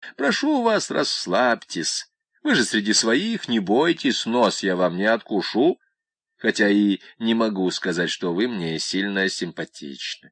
Прошу вас, расслабьтесь. Вы же среди своих, не бойтесь, нос я вам не откушу, хотя и не могу сказать, что вы мне сильно симпатичны.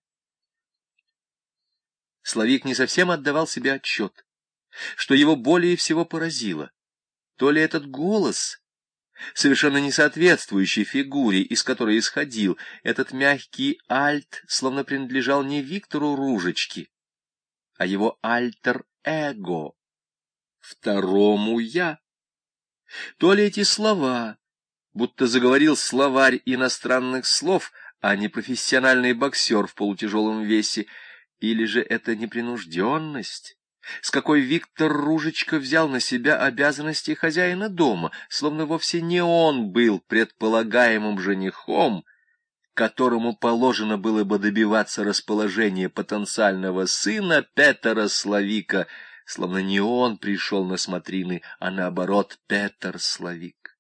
Славик не совсем отдавал себе отчет, что его более всего поразило. То ли этот голос, совершенно не соответствующий фигуре, из которой исходил, этот мягкий альт, словно принадлежал не Виктору Ружечке, а его альтер-эго, второму «я». То ли эти слова, будто заговорил словарь иностранных слов, а не профессиональный боксер в полутяжелом весе, или же это непринужденность, с какой Виктор Ружечка взял на себя обязанности хозяина дома, словно вовсе не он был предполагаемым женихом, которому положено было бы добиваться расположения потенциального сына Петера Славика, словно не он пришел на смотрины, а наоборот Петр Славик.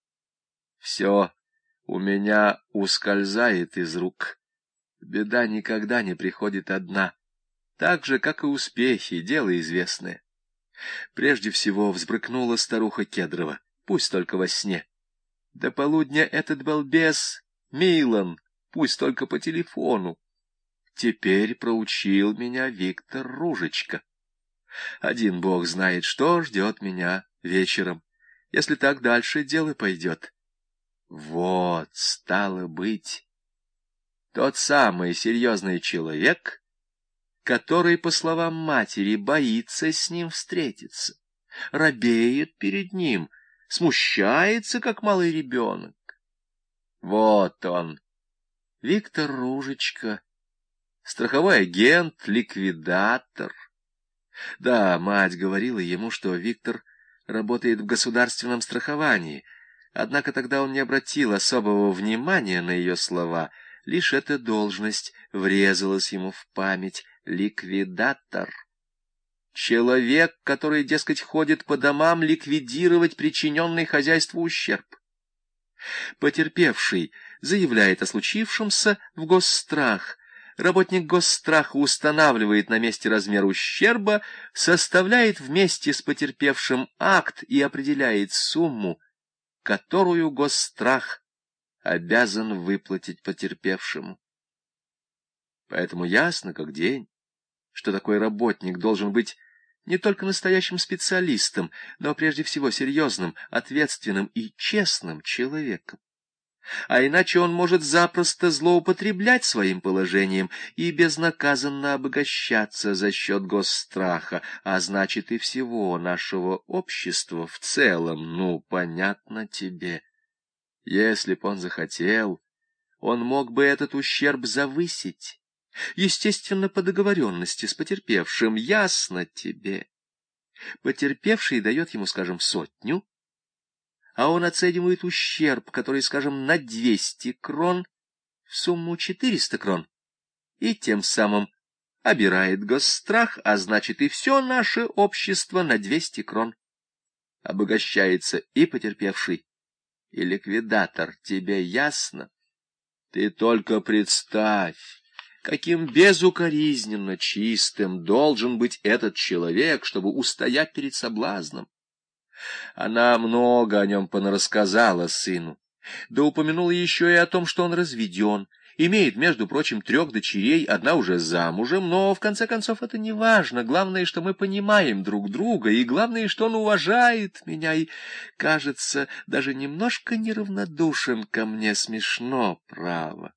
Все у меня ускользает из рук. Беда никогда не приходит одна. Так же, как и успехи, дело известное. Прежде всего взбрыкнула старуха Кедрова, пусть только во сне. До полудня этот балбес Милан, пусть только по телефону. Теперь проучил меня Виктор Ружечка. Один бог знает, что ждет меня вечером, если так дальше дело пойдет. Вот, стало быть, тот самый серьезный человек, который, по словам матери, боится с ним встретиться, робеет перед ним, смущается, как малый ребенок. Вот он, Виктор Ружечка, страховой агент, ликвидатор. Да, мать говорила ему, что Виктор работает в государственном страховании, однако тогда он не обратил особого внимания на ее слова, лишь эта должность врезалась ему в память — ликвидатор. Человек, который, дескать, ходит по домам ликвидировать причиненный хозяйству ущерб. Потерпевший заявляет о случившемся в госстрах. Работник госстраха устанавливает на месте размер ущерба, составляет вместе с потерпевшим акт и определяет сумму, которую госстрах обязан выплатить потерпевшему. Поэтому ясно как день, что такой работник должен быть не только настоящим специалистом, но прежде всего серьезным, ответственным и честным человеком. А иначе он может запросто злоупотреблять своим положением и безнаказанно обогащаться за счет госстраха, а значит и всего нашего общества в целом, ну, понятно тебе. Если б он захотел, он мог бы этот ущерб завысить, естественно, по договоренности с потерпевшим, ясно тебе. Потерпевший дает ему, скажем, 100, а он оценивает ущерб, который, скажем, на 200 крон, в сумму 400 крон, и тем самым обирает госстрах, а значит и все наше общество на 200 крон. Обогащается и потерпевший, и ликвидатор, тебе ясно? Ты только представь, каким безукоризненно чистым должен быть этот человек, чтобы устоять перед соблазном. Она много о нем понарассказала сыну, да упомянула еще и о том, что он разведен, имеет, между прочим, 3 дочерей, одна уже замужем, но, в конце концов, это не важно. Главное, что мы понимаем друг друга, и главное, что он уважает меня и, кажется, даже немножко неравнодушен ко мне. Смешно, право.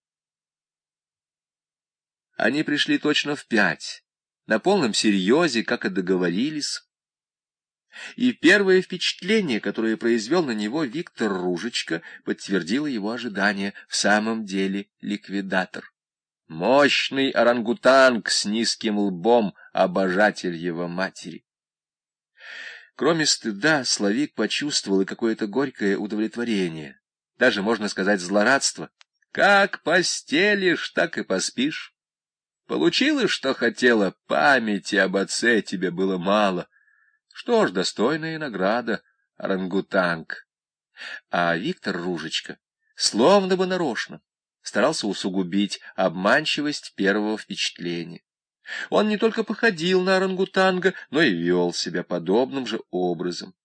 Они пришли точно в 5, на полном серьезе, как и договорились. И первое впечатление, которое произвел на него Виктор Ружечка, подтвердило его ожидания. В самом деле ликвидатор. Мощный орангутанг с низким лбом, обожатель его матери. Кроме стыда, Славик почувствовал и какое-то горькое удовлетворение, даже, можно сказать, злорадство. Как постелишь, так и поспишь. Получила, что хотела, памяти об отце тебе было мало. Что ж, достойная награда, орангутанг. А Виктор Ружечка, словно бы нарочно, старался усугубить обманчивость первого впечатления. Он не только походил на орангутанга, но и вел себя подобным же образом.